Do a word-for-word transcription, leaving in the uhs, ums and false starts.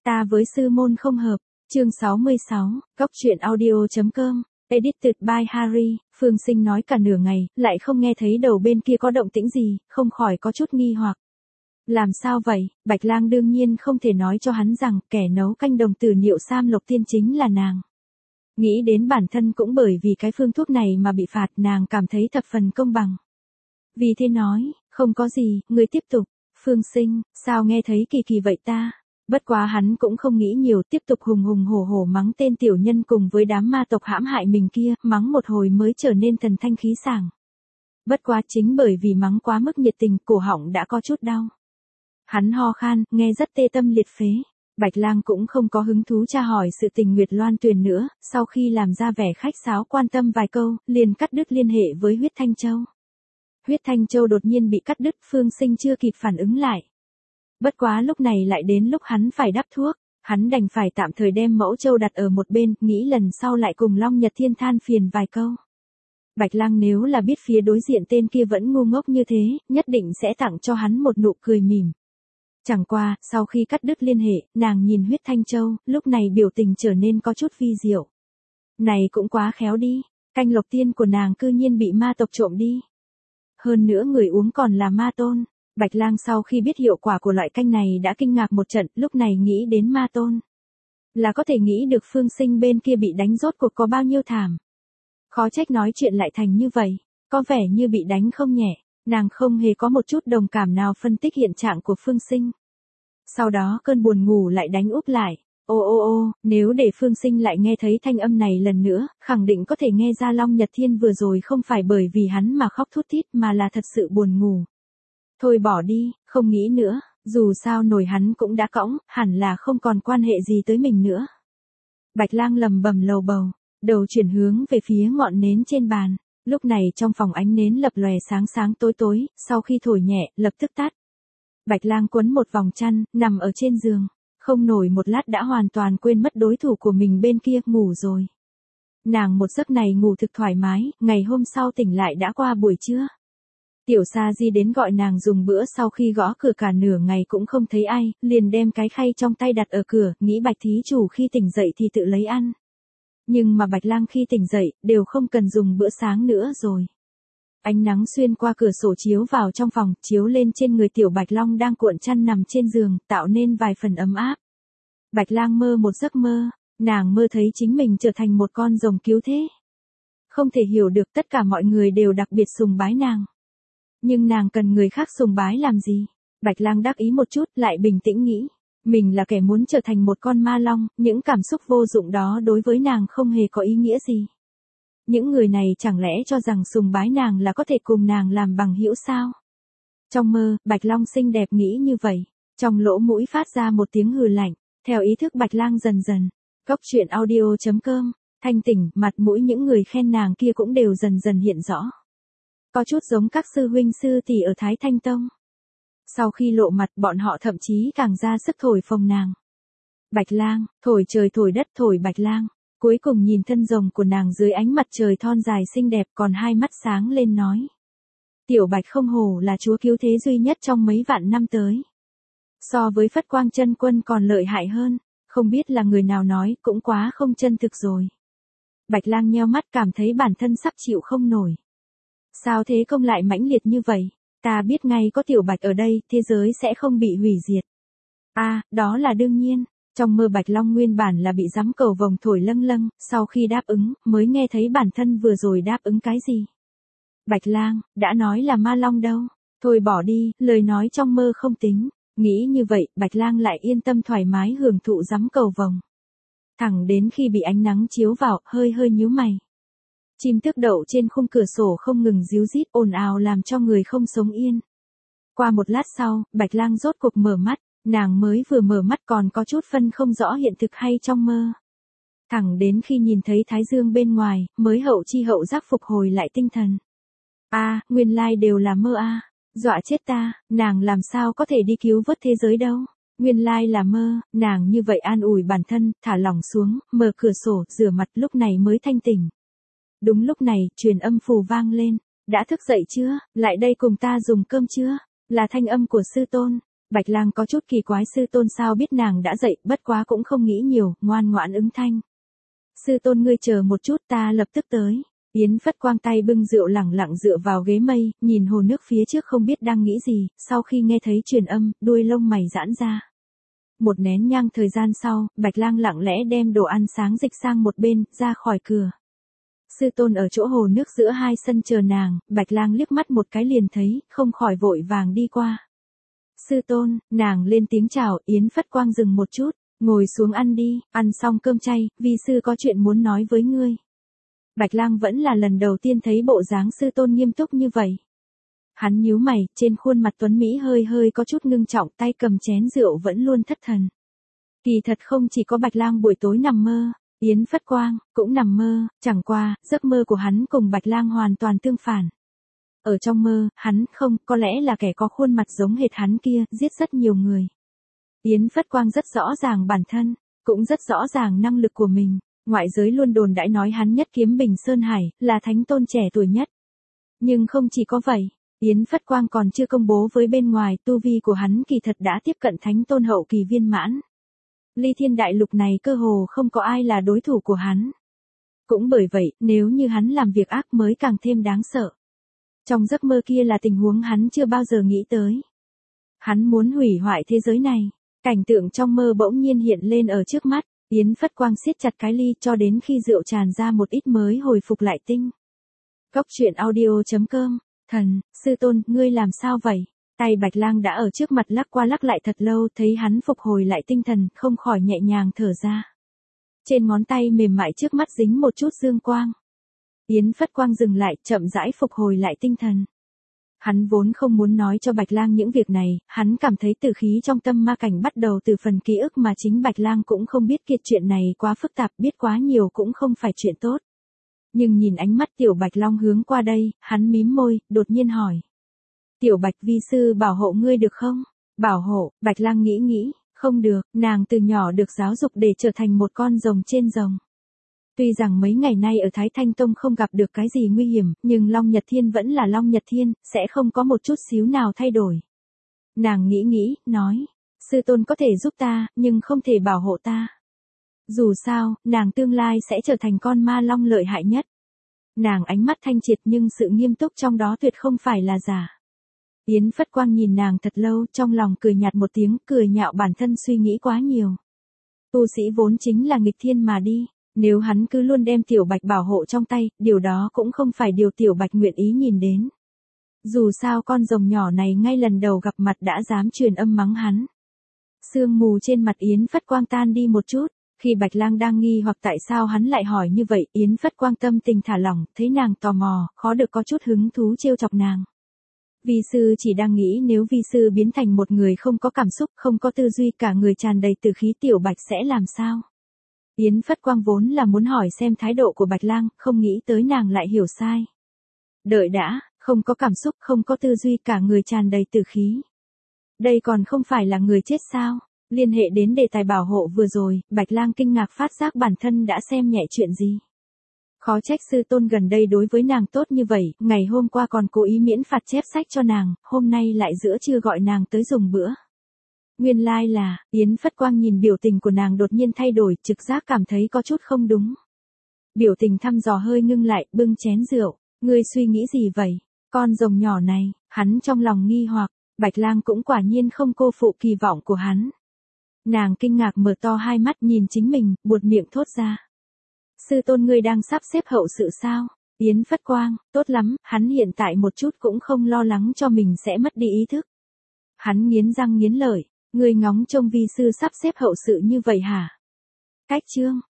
Ta với sư môn không hợp. Chương sáu mươi sáu, Góc truyện audio.com, edited by Harry. Phương Sinh nói cả nửa ngày, lại không nghe thấy đầu bên kia có động tĩnh gì, không khỏi có chút nghi hoặc. Làm sao vậy? Bạch Lang đương nhiên không thể nói cho hắn rằng kẻ nấu canh đồng tử Niệu Sam Lộc Tiên chính là nàng. Nghĩ đến bản thân cũng bởi vì cái phương thuốc này mà bị phạt, nàng cảm thấy thập phần công bằng. Vì thế nói, không có gì, ngươi tiếp tục. Phương Sinh, sao nghe thấy kỳ kỳ vậy ta? Bất quá hắn cũng không nghĩ nhiều, tiếp tục hùng hùng hổ hổ mắng tên tiểu nhân cùng với đám ma tộc hãm hại mình kia, mắng một hồi mới trở nên thần thanh khí sảng. Bất quá chính bởi vì mắng quá mức nhiệt tình, cổ họng đã có chút đau. Hắn ho khan, nghe rất tê tâm liệt phế. Bạch Lang cũng không có hứng thú tra hỏi sự tình Nguyệt Loan Tuyền nữa, sau khi làm ra vẻ khách sáo quan tâm vài câu, liền cắt đứt liên hệ với Huyết Thanh Châu. Huyết Thanh Châu đột nhiên bị cắt đứt, Phương Sinh chưa kịp phản ứng lại. Bất quá lúc này lại đến lúc hắn phải đắp thuốc, hắn đành phải tạm thời đem mẫu châu đặt ở một bên, nghĩ lần sau lại cùng Long Nhật Thiên than phiền vài câu. Bạch Lang nếu là biết phía đối diện tên kia vẫn ngu ngốc như thế, nhất định sẽ tặng cho hắn một nụ cười mỉm. Chẳng qua, sau khi cắt đứt liên hệ, nàng nhìn Huyết Thanh Châu, lúc này biểu tình trở nên có chút vi diệu. Này cũng quá khéo đi, canh lộc tiên của nàng cư nhiên bị ma tộc trộm đi. Hơn nữa người uống còn là ma tôn. Bạch Lang sau khi biết hiệu quả của loại canh này đã kinh ngạc một trận, lúc này nghĩ đến ma tôn. Là có thể nghĩ được Phương Sinh bên kia bị đánh rốt cuộc có bao nhiêu thảm. Khó trách nói chuyện lại thành như vậy, có vẻ như bị đánh không nhẹ, nàng không hề có một chút đồng cảm nào phân tích hiện trạng của Phương Sinh. Sau đó cơn buồn ngủ lại đánh úp lại, ô ô ô, nếu để Phương Sinh lại nghe thấy thanh âm này lần nữa, khẳng định có thể nghe ra Long Nhật Thiên vừa rồi không phải bởi vì hắn mà khóc thút thít mà là thật sự buồn ngủ. Thôi bỏ đi, không nghĩ nữa, dù sao nổi hắn cũng đã cõng, hẳn là không còn quan hệ gì tới mình nữa. Bạch Lang lầm bầm lầu bầu, đầu chuyển hướng về phía ngọn nến trên bàn, lúc này trong phòng ánh nến lập lòe sáng sáng tối tối, sau khi thổi nhẹ, lập tức tắt. Bạch Lang quấn một vòng chăn, nằm ở trên giường, không nổi một lát đã hoàn toàn quên mất đối thủ của mình bên kia, ngủ rồi. Nàng một giấc này ngủ thực thoải mái, ngày hôm sau tỉnh lại đã qua buổi trưa. Tiểu Sa Di đến gọi nàng dùng bữa, sau khi gõ cửa cả nửa ngày cũng không thấy ai, liền đem cái khay trong tay đặt ở cửa, nghĩ Bạch thí chủ khi tỉnh dậy thì tự lấy ăn. Nhưng mà Bạch Lang khi tỉnh dậy, đều không cần dùng bữa sáng nữa rồi. Ánh nắng xuyên qua cửa sổ chiếu vào trong phòng, chiếu lên trên người tiểu Bạch Long đang cuộn chăn nằm trên giường, tạo nên vài phần ấm áp. Bạch Lang mơ một giấc mơ, nàng mơ thấy chính mình trở thành một con rồng cứu thế. Không thể hiểu được tất cả mọi người đều đặc biệt sùng bái nàng. Nhưng nàng cần người khác sùng bái làm gì? Bạch Lang đắc ý một chút, lại bình tĩnh nghĩ. Mình là kẻ muốn trở thành một con ma long, những cảm xúc vô dụng đó đối với nàng không hề có ý nghĩa gì. Những người này chẳng lẽ cho rằng sùng bái nàng là có thể cùng nàng làm bằng hữu sao? Trong mơ, Bạch Long xinh đẹp nghĩ như vậy. Trong lỗ mũi phát ra một tiếng hừ lạnh, theo ý thức Bạch Lang dần dần. Góc truyện audio.com, thanh tỉnh, mặt mũi những người khen nàng kia cũng đều dần dần hiện rõ. Có chút giống các sư huynh sư tỷ ở Thái Thanh Tông. Sau khi lộ mặt, bọn họ thậm chí càng ra sức thổi phồng nàng. Bạch Lang, thổi trời thổi đất thổi Bạch Lang, cuối cùng nhìn thân rồng của nàng dưới ánh mặt trời thon dài xinh đẹp, còn hai mắt sáng lên nói. Tiểu Bạch không hổ là chúa cứu thế duy nhất trong mấy vạn năm tới. So với Phất Quang Chân Quân còn lợi hại hơn, không biết là người nào nói, cũng quá không chân thực rồi. Bạch Lang nheo mắt cảm thấy bản thân sắp chịu không nổi. Sao thế công lại mãnh liệt như vậy? Ta biết ngay có tiểu Bạch ở đây, thế giới sẽ không bị hủy diệt. A, à, đó là đương nhiên. Trong mơ Bạch Long nguyên bản là bị giám cầu vồng thổi lâng lâng, sau khi đáp ứng, mới nghe thấy bản thân vừa rồi đáp ứng cái gì. Bạch Lang, đã nói là ma long đâu. Thôi bỏ đi, lời nói trong mơ không tính. Nghĩ như vậy, Bạch Lang lại yên tâm thoải mái hưởng thụ giám cầu vồng. Thẳng đến khi bị ánh nắng chiếu vào, hơi hơi nhíu mày. Chim tước đậu trên khung cửa sổ không ngừng ríu rít ồn ào làm cho người không sống yên. Qua một lát sau, Bạch Lang rốt cuộc mở mắt, nàng mới vừa mở mắt còn có chút phân không rõ hiện thực hay trong mơ. Thẳng đến khi nhìn thấy Thái Dương bên ngoài, mới hậu chi hậu giác phục hồi lại tinh thần. A, à, nguyên lai đều là mơ a, à. Dọa chết ta, nàng làm sao có thể đi cứu vớt thế giới đâu. Nguyên lai là mơ, nàng như vậy an ủi bản thân, thả lỏng xuống, mở cửa sổ, rửa mặt, lúc này mới thanh tỉnh. Đúng lúc này, truyền âm phù vang lên. Đã thức dậy chưa? Lại đây cùng ta dùng cơm chưa? Là thanh âm của sư tôn. Bạch Lang có chút kỳ quái sư tôn sao biết nàng đã dậy, bất quá cũng không nghĩ nhiều, ngoan ngoãn ứng thanh. Sư tôn ngươi chờ một chút ta lập tức tới. Yến Phất Quang tay bưng rượu lẳng lặng dựa vào ghế mây, nhìn hồ nước phía trước không biết đang nghĩ gì, sau khi nghe thấy truyền âm, đuôi lông mày giãn ra. Một nén nhang thời gian sau, Bạch Lang lặng lẽ đem đồ ăn sáng dịch sang một bên, ra khỏi cửa. Sư tôn ở chỗ hồ nước giữa hai sân chờ nàng, Bạch Lang liếc mắt một cái liền thấy, không khỏi vội vàng đi qua. Sư tôn, nàng lên tiếng chào, Yến Phất Quang dừng một chút, ngồi xuống ăn đi, ăn xong cơm chay, vi sư có chuyện muốn nói với ngươi. Bạch Lang vẫn là lần đầu tiên thấy bộ dáng sư tôn nghiêm túc như vậy. Hắn nhíu mày, trên khuôn mặt tuấn Mỹ hơi hơi có chút ngưng trọng, tay cầm chén rượu vẫn luôn thất thần. Kỳ thật không chỉ có Bạch Lang buổi tối nằm mơ, Yến Phất Quang cũng nằm mơ, chẳng qua, giấc mơ của hắn cùng Bạch Lang hoàn toàn tương phản. Ở trong mơ, hắn không, có lẽ là kẻ có khuôn mặt giống hệt hắn kia, giết rất nhiều người. Yến Phất Quang rất rõ ràng bản thân, cũng rất rõ ràng năng lực của mình. Ngoại giới luôn đồn đãi nói hắn nhất kiếm Bình Sơn Hải, là thánh tôn trẻ tuổi nhất. Nhưng không chỉ có vậy, Yến Phất Quang còn chưa công bố với bên ngoài, tu vi của hắn kỳ thật đã tiếp cận thánh tôn hậu kỳ viên mãn. Ly Thiên Đại Lục này cơ hồ không có ai là đối thủ của hắn. Cũng bởi vậy, nếu như hắn làm việc ác mới càng thêm đáng sợ. Trong giấc mơ kia là tình huống hắn chưa bao giờ nghĩ tới. Hắn muốn hủy hoại thế giới này, cảnh tượng trong mơ bỗng nhiên hiện lên ở trước mắt. Yến Phất Quang siết chặt cái ly cho đến khi rượu tràn ra một ít mới hồi phục lại tinh. Cốc truyện audio chấm com, thần, sư tôn, ngươi làm sao vậy? Tay Bạch Lang đã ở trước mặt lắc qua lắc lại thật lâu, thấy hắn phục hồi lại tinh thần, không khỏi nhẹ nhàng thở ra. Trên ngón tay mềm mại trước mắt dính một chút dương quang. Yến Phất Quang dừng lại, chậm rãi phục hồi lại tinh thần. Hắn vốn không muốn nói cho Bạch Lang những việc này, hắn cảm thấy tử khí trong tâm ma cảnh bắt đầu từ phần ký ức mà chính Bạch Lang cũng không biết kiệt chuyện này quá phức tạp, biết quá nhiều cũng không phải chuyện tốt. Nhưng nhìn ánh mắt Tiểu Bạch Long hướng qua đây, hắn mím môi, đột nhiên hỏi. Tiểu Bạch vi sư bảo hộ ngươi được không? Bảo hộ, Bạch Lang nghĩ nghĩ, không được, nàng từ nhỏ được giáo dục để trở thành một con rồng trên rồng. Tuy rằng mấy ngày nay ở Thái Thanh Tông không gặp được cái gì nguy hiểm, nhưng Long Nhật Thiên vẫn là Long Nhật Thiên, sẽ không có một chút xíu nào thay đổi. Nàng nghĩ nghĩ, nói, sư tôn có thể giúp ta, nhưng không thể bảo hộ ta. Dù sao, nàng tương lai sẽ trở thành con ma long lợi hại nhất. Nàng ánh mắt thanh triệt nhưng sự nghiêm túc trong đó tuyệt không phải là giả. Yến Phất Quang nhìn nàng thật lâu, trong lòng cười nhạt một tiếng, cười nhạo bản thân suy nghĩ quá nhiều. Tu sĩ vốn chính là nghịch thiên mà đi. Nếu hắn cứ luôn đem Tiểu Bạch bảo hộ trong tay, điều đó cũng không phải điều Tiểu Bạch nguyện ý nhìn đến. Dù sao con rồng nhỏ này ngay lần đầu gặp mặt đã dám truyền âm mắng hắn. Sương mù trên mặt Yến Phất Quang tan đi một chút, khi Bạch Lang đang nghi hoặc tại sao hắn lại hỏi như vậy, Yến Phất Quang tâm tình thả lỏng, thấy nàng tò mò, khó được có chút hứng thú trêu chọc nàng. Vi sư chỉ đang nghĩ nếu vi sư biến thành một người không có cảm xúc, không có tư duy, cả người tràn đầy tử khí, Tiểu Bạch sẽ làm sao? Yến Phất Quang vốn là muốn hỏi xem thái độ của Bạch Lang, không nghĩ tới nàng lại hiểu sai. Đợi đã, không có cảm xúc, không có tư duy, cả người tràn đầy tử khí. Đây còn không phải là người chết sao? Liên hệ đến đề tài bảo hộ vừa rồi, Bạch Lang kinh ngạc phát giác bản thân đã xem nhẹ chuyện gì. Khó trách sư tôn gần đây đối với nàng tốt như vậy, ngày hôm qua còn cố ý miễn phạt chép sách cho nàng, hôm nay lại giữa trưa gọi nàng tới dùng bữa. Nguyên lai like là, Yến Phất Quang nhìn biểu tình của nàng đột nhiên thay đổi, trực giác cảm thấy có chút không đúng. Biểu tình thăm dò hơi ngưng lại, bưng chén rượu, ngươi suy nghĩ gì vậy? Con rồng nhỏ này, hắn trong lòng nghi hoặc, Bạch Lang cũng quả nhiên không cô phụ kỳ vọng của hắn. Nàng kinh ngạc mở to hai mắt nhìn chính mình, buột miệng thốt ra. Sư tôn ngươi đang sắp xếp hậu sự sao? Yến Phất Quang, tốt lắm, hắn hiện tại một chút cũng không lo lắng cho mình sẽ mất đi ý thức. Hắn nghiến răng nghiến lợi. Ngươi ngóng trông vi sư sắp xếp hậu sự như vậy hả? Cách chương,